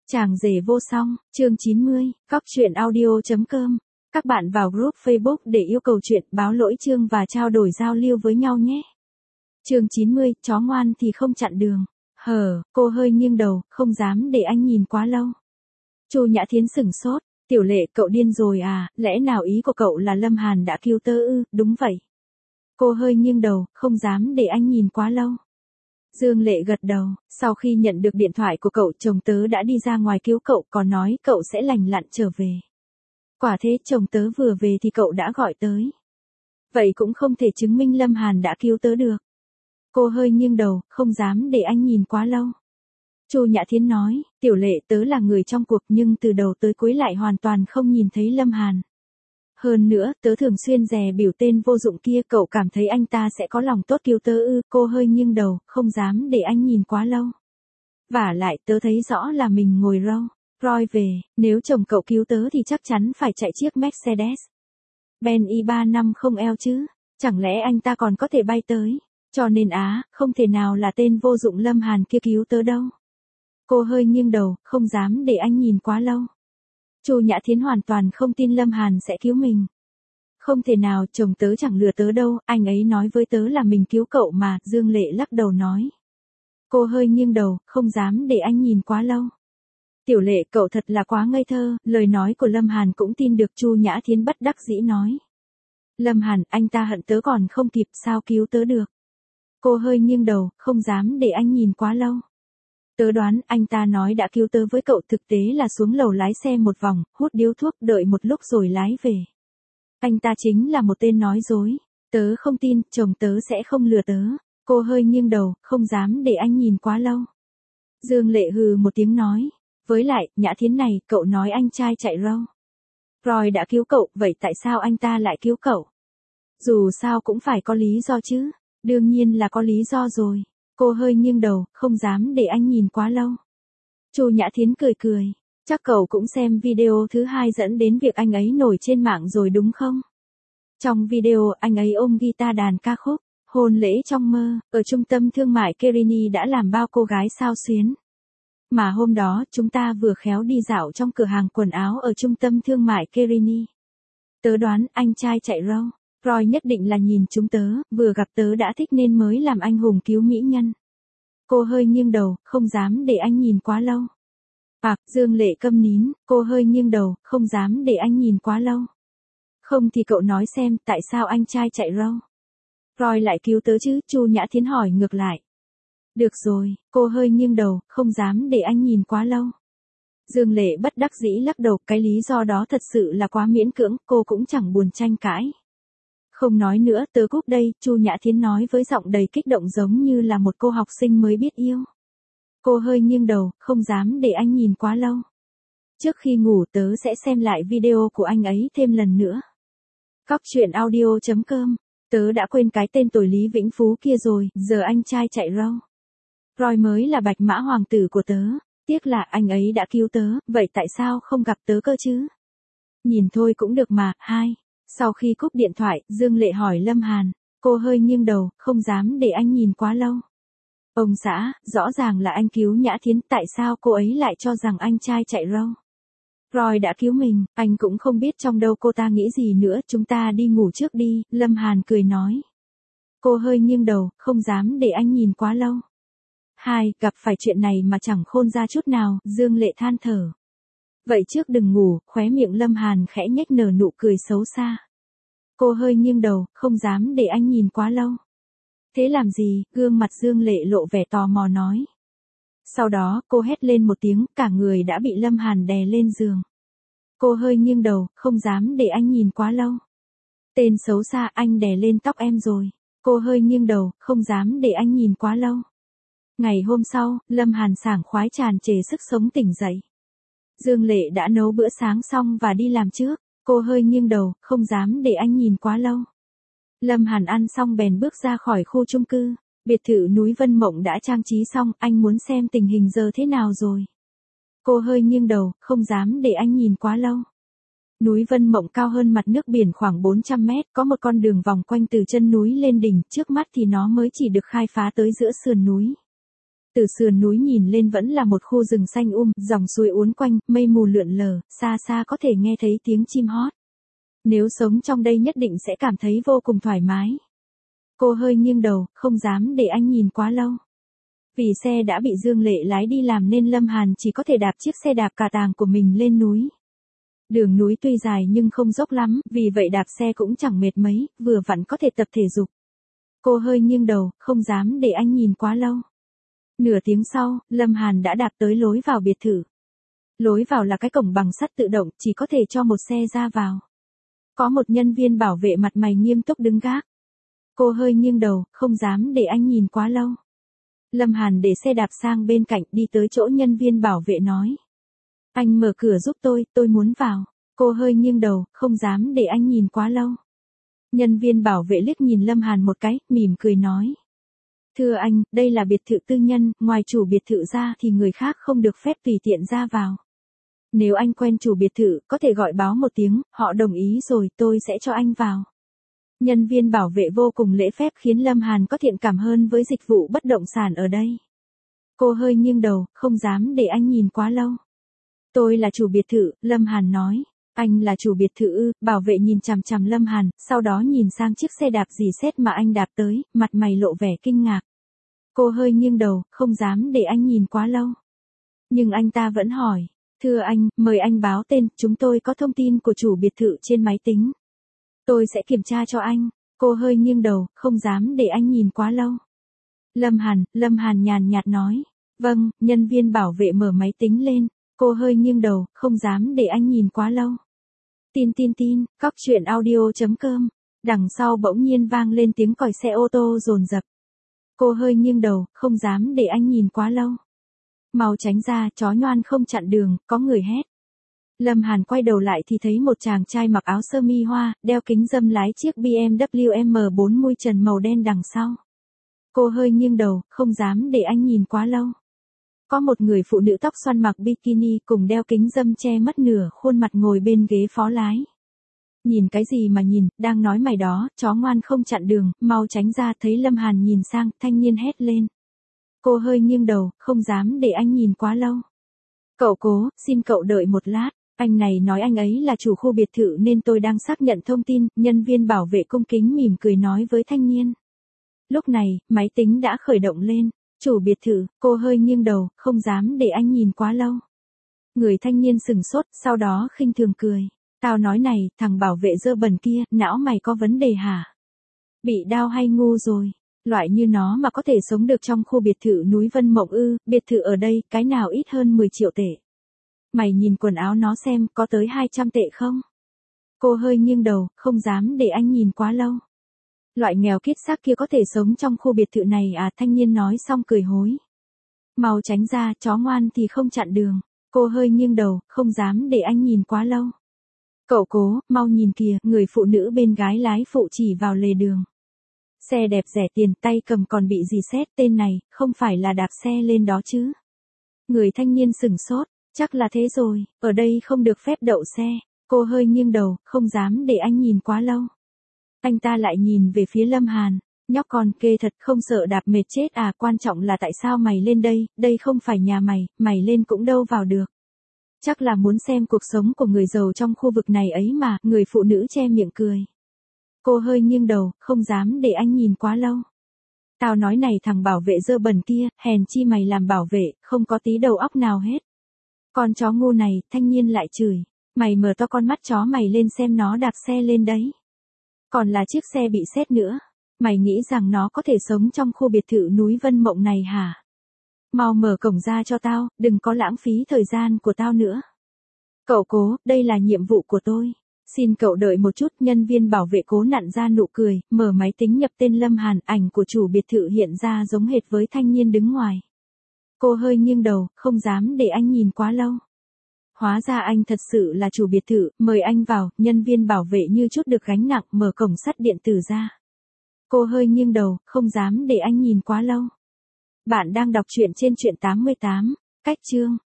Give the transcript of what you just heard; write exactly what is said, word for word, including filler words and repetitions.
Chàng rể vô song, chương chín mươi, cóc truyện audio chấm com. Các bạn vào group Facebook để yêu cầu chuyện, báo lỗi chương và trao đổi giao lưu với nhau nhé. Chương chín mươi, chó ngoan thì không chặn đường. Hờ, cô hơi nghiêng đầu, không dám để anh nhìn quá lâu. Chu Nhã Thiến sửng sốt, Tiểu Lệ, cậu điên rồi à, lẽ nào ý của cậu là Lâm Hàn đã cứu tớ ư? Đúng vậy. Cô hơi nghiêng đầu, không dám để anh nhìn quá lâu. Dương Lệ gật đầu, sau khi nhận được điện thoại của cậu, chồng tớ đã đi ra ngoài cứu cậu, còn nói cậu sẽ lành lặn trở về. Quả thế, chồng tớ vừa về thì cậu đã gọi tới. Vậy cũng không thể chứng minh Lâm Hàn đã cứu tớ được. Cô hơi nghiêng đầu, không dám để anh nhìn quá lâu. Chu Nhã Thiến nói, Tiểu Lệ, tớ là người trong cuộc nhưng từ đầu tới cuối lại hoàn toàn không nhìn thấy Lâm Hàn. Hơn nữa, tớ thường xuyên dè biểu tên vô dụng kia, cậu cảm thấy anh ta sẽ có lòng tốt cứu tớ ư? Cô hơi nghiêng đầu, không dám để anh nhìn quá lâu. Vả lại, tớ thấy rõ là mình ngồi râu Roy về, nếu chồng cậu cứu tớ thì chắc chắn phải chạy chiếc Mercedes Benz i ba năm không L chứ, chẳng lẽ anh ta còn có thể bay tới, cho nên á, không thể nào là tên vô dụng Lâm Hàn kia cứu tớ đâu. Cô hơi nghiêng đầu, không dám để anh nhìn quá lâu. Chu Nhã Thiến hoàn toàn không tin Lâm Hàn sẽ cứu mình. Không thể nào, chồng tớ chẳng lừa tớ đâu, anh ấy nói với tớ là mình cứu cậu mà, Dương Lệ lắc đầu nói. Cô hơi nghiêng đầu, không dám để anh nhìn quá lâu. Tiểu Lệ, cậu thật là quá ngây thơ, lời nói của Lâm Hàn cũng tin được. Chu Nhã Thiến bất đắc dĩ nói. Lâm Hàn, anh ta hận tớ còn không kịp, sao cứu tớ được. Cô hơi nghiêng đầu, không dám để anh nhìn quá lâu. Tớ đoán anh ta nói đã cứu tớ với cậu, thực tế là xuống lầu lái xe một vòng, hút điếu thuốc, đợi một lúc rồi lái về. Anh ta chính là một tên nói dối. Tớ không tin, chồng tớ sẽ không lừa tớ. Cô hơi nghiêng đầu, không dám để anh nhìn quá lâu. Dương Lệ hừ một tiếng nói. Với lại, Nhã Thiến này, cậu nói anh trai chạy râu Roy đã cứu cậu, vậy tại sao anh ta lại cứu cậu? Dù sao cũng phải có lý do chứ. Đương nhiên là có lý do rồi. Cô hơi nghiêng đầu, không dám để anh nhìn quá lâu. Chu Nhã Thiến cười cười. Chắc cậu cũng xem video thứ hai dẫn đến việc anh ấy nổi trên mạng rồi đúng không? Trong video, anh ấy ôm guitar đàn ca khúc Hôn lễ trong mơ, ở trung tâm thương mại Kerini đã làm bao cô gái xao xuyến. Mà hôm đó, chúng ta vừa khéo đi dạo trong cửa hàng quần áo ở trung tâm thương mại Kerini. Tớ đoán anh trai chạy râu Roy nhất định là nhìn chúng tớ, vừa gặp tớ đã thích nên mới làm anh hùng cứu mỹ nhân. Cô hơi nghiêng đầu, không dám để anh nhìn quá lâu. À, Dương Lệ câm nín, cô hơi nghiêng đầu, không dám để anh nhìn quá lâu. Không thì cậu nói xem, tại sao anh trai chạy râu Roy lại cứu tớ chứ? Chu Nhã Thiến hỏi ngược lại. Được rồi, cô hơi nghiêng đầu, không dám để anh nhìn quá lâu. Dương Lệ bất đắc dĩ lắc đầu, cái lý do đó thật sự là quá miễn cưỡng, cô cũng chẳng buồn tranh cãi. Không nói nữa, tớ cúp đây, Chu Nhã Thiến nói với giọng đầy kích động giống như là một cô học sinh mới biết yêu. Cô hơi nghiêng đầu, không dám để anh nhìn quá lâu. Trước khi ngủ tớ sẽ xem lại video của anh ấy thêm lần nữa. Cóc truyện audio chấm com. Tớ đã quên cái tên tuổi Lý Vĩnh Phú kia rồi, giờ anh trai chạy râu Roy mới là bạch mã hoàng tử của tớ. Tiếc là anh ấy đã cứu tớ, vậy tại sao không gặp tớ cơ chứ? Nhìn thôi cũng được mà. Hai. Sau khi cúp điện thoại, Dương Lệ hỏi Lâm Hàn. Cô hơi nghiêng đầu, không dám để anh nhìn quá lâu. Ông xã, rõ ràng là anh cứu Nhã Thiến, tại sao cô ấy lại cho rằng anh trai chạy râu Roy đã cứu mình, anh cũng không biết trong đâu cô ta nghĩ gì nữa, chúng ta đi ngủ trước đi, Lâm Hàn cười nói. Cô hơi nghiêng đầu, không dám để anh nhìn quá lâu. Hai, gặp phải chuyện này mà chẳng khôn ra chút nào, Dương Lệ than thở. Vậy trước đừng ngủ, khóe miệng Lâm Hàn khẽ nhếch nở nụ cười xấu xa. Cô hơi nghiêng đầu, không dám để anh nhìn quá lâu. Thế làm gì? Gương mặt Dương Lệ lộ vẻ tò mò nói. Sau đó, cô hét lên một tiếng, cả người đã bị Lâm Hàn đè lên giường. Cô hơi nghiêng đầu, không dám để anh nhìn quá lâu. Tên xấu xa, anh đè lên tóc em rồi. Cô hơi nghiêng đầu, không dám để anh nhìn quá lâu. Ngày hôm sau, Lâm Hàn sảng khoái tràn trề sức sống tỉnh dậy. Dương Lệ đã nấu bữa sáng xong và đi làm trước. Cô hơi nghiêng đầu, không dám để anh nhìn quá lâu. Lâm Hàn ăn xong bèn bước ra khỏi khu chung cư. Biệt thự núi Vân Mộng đã trang trí xong, anh muốn xem tình hình giờ thế nào rồi. Cô hơi nghiêng đầu, không dám để anh nhìn quá lâu. Núi Vân Mộng cao hơn mặt nước biển khoảng bốn trăm mét, có một con đường vòng quanh từ chân núi lên đỉnh, trước mắt thì nó mới chỉ được khai phá tới giữa sườn núi. Từ sườn núi nhìn lên vẫn là một khu rừng xanh um, dòng suối uốn quanh, mây mù lượn lờ, xa xa có thể nghe thấy tiếng chim hót. Nếu sống trong đây nhất định sẽ cảm thấy vô cùng thoải mái. Cô hơi nghiêng đầu, không dám để anh nhìn quá lâu. Vì xe đã bị Dương Lệ lái đi làm nên Lâm Hàn chỉ có thể đạp chiếc xe đạp cà tàng của mình lên núi. Đường núi tuy dài nhưng không dốc lắm, vì vậy đạp xe cũng chẳng mệt mấy, vừa vặn có thể tập thể dục. Cô hơi nghiêng đầu, không dám để anh nhìn quá lâu. Nửa tiếng sau, Lâm Hàn đã đạp tới lối vào biệt thự. Lối vào là cái cổng bằng sắt tự động, chỉ có thể cho một xe ra vào. Có một nhân viên bảo vệ mặt mày nghiêm túc đứng gác. Cô hơi nghiêng đầu, không dám để anh nhìn quá lâu. Lâm Hàn để xe đạp sang bên cạnh, đi tới chỗ nhân viên bảo vệ nói. Anh mở cửa giúp tôi, tôi muốn vào. Cô hơi nghiêng đầu, không dám để anh nhìn quá lâu. Nhân viên bảo vệ liếc nhìn Lâm Hàn một cái, mỉm cười nói. Thưa anh, đây là biệt thự tư nhân, ngoài chủ biệt thự ra thì người khác không được phép tùy tiện ra vào. Nếu anh quen chủ biệt thự, có thể gọi báo một tiếng, họ đồng ý rồi tôi sẽ cho anh vào. Nhân viên bảo vệ vô cùng lễ phép khiến Lâm Hàn có thiện cảm hơn với dịch vụ bất động sản ở đây. Cô hơi nghiêng đầu, không dám để anh nhìn quá lâu. Tôi là chủ biệt thự, Lâm Hàn nói. Anh là chủ biệt thự ư? Bảo vệ nhìn chằm chằm Lâm Hàn, sau đó nhìn sang chiếc xe đạp dì xét mà anh đạp tới, mặt mày lộ vẻ kinh ngạc. Cô hơi nghiêng đầu, không dám để anh nhìn quá lâu. Nhưng anh ta vẫn hỏi. Thưa anh, mời anh báo tên, chúng tôi có thông tin của chủ biệt thự trên máy tính. Tôi sẽ kiểm tra cho anh. Cô hơi nghiêng đầu, không dám để anh nhìn quá lâu. Lâm Hàn, Lâm Hàn nhàn nhạt nói. Vâng, nhân viên bảo vệ mở máy tính lên. Cô hơi nghiêng đầu, không dám để anh nhìn quá lâu. Tin tin tin, cóc truyện audio chấm com. Đằng sau bỗng nhiên vang lên tiếng còi xe ô tô dồn dập. Cô hơi nghiêng đầu, không dám để anh nhìn quá lâu. Mau tránh ra, chó nhoan không chặn đường, có người hét. Lâm Hàn quay đầu lại thì thấy một chàng trai mặc áo sơ mi hoa, đeo kính râm lái chiếc bê em vê em bốn mui trần màu đen đằng sau. Cô hơi nghiêng đầu, không dám để anh nhìn quá lâu. Có một người phụ nữ tóc xoăn mặc bikini cùng đeo kính râm che mất nửa khuôn mặt ngồi bên ghế phó lái. Nhìn cái gì mà nhìn, đang nói mày đó, chó ngoan không chặn đường, mau tránh ra. Thấy Lâm Hàn nhìn sang, thanh niên hét lên. Cô hơi nghiêng đầu, không dám để anh nhìn quá lâu. Cậu cố, xin cậu đợi một lát. Anh này nói anh ấy là chủ khu biệt thự nên tôi đang xác nhận thông tin. Nhân viên bảo vệ cung kính mỉm cười nói với thanh niên. Lúc này, máy tính đã khởi động lên. Chủ biệt thự, cô hơi nghiêng đầu, không dám để anh nhìn quá lâu. Người thanh niên sừng sốt, sau đó khinh thường cười. Tao nói này, thằng bảo vệ dơ bẩn kia, não mày có vấn đề hả? Bị đau hay ngu rồi? Loại như nó mà có thể sống được trong khu biệt thự núi Vân Mộng ư? Biệt thự ở đây, cái nào ít hơn mười triệu tệ? Mày nhìn quần áo nó xem, có tới hai trăm tệ không? Cô hơi nghiêng đầu, không dám để anh nhìn quá lâu. Loại nghèo kiết xác kia có thể sống trong khu biệt thự này à? Thanh niên nói xong cười hối. Mau tránh ra, chó ngoan thì không chặn đường. Cô hơi nghiêng đầu, không dám để anh nhìn quá lâu. Cậu cố, mau nhìn kìa, người phụ nữ bên gái lái phụ chỉ vào lề đường. Xe đẹp rẻ tiền, tay cầm còn bị dì xét, tên này, không phải là đạp xe lên đó chứ? Người thanh niên sửng sốt, chắc là thế rồi, ở đây không được phép đậu xe. Cô hơi nghiêng đầu, không dám để anh nhìn quá lâu. Anh ta lại nhìn về phía Lâm Hàn, nhóc con kê thật, không sợ đạp mệt chết à? Quan trọng là tại sao mày lên đây, đây không phải nhà mày, mày lên cũng đâu vào được. Chắc là muốn xem cuộc sống của người giàu trong khu vực này ấy mà. Người phụ nữ che miệng cười. Cô hơi nghiêng đầu, không dám để anh nhìn quá lâu. Tao nói này, thằng bảo vệ dơ bẩn kia, hèn chi mày làm bảo vệ, không có tí đầu óc nào hết. Con chó ngu này, thanh niên lại chửi. Mày mở to con mắt chó mày lên xem nó đạp xe lên đấy. Còn là chiếc xe bị xét nữa. Mày nghĩ rằng nó có thể sống trong khu biệt thự núi Vân Mộng này hả? Mau mở cổng ra cho tao, đừng có lãng phí thời gian của tao nữa. Cậu cố, đây là nhiệm vụ của tôi. Xin cậu đợi một chút. Nhân viên bảo vệ cố nặn ra nụ cười, mở máy tính nhập tên Lâm Hàn. Ảnh của chủ biệt thự hiện ra giống hệt với thanh niên đứng ngoài. Cô hơi nghiêng đầu, không dám để anh nhìn quá lâu. Hóa ra anh thật sự là chủ biệt thự, mời anh vào. Nhân viên bảo vệ như chút được gánh nặng, mở cổng sắt điện tử ra. Cô hơi nghiêng đầu, không dám để anh nhìn quá lâu. Bạn đang đọc truyện trên truyện tám mươi tám, cách chương.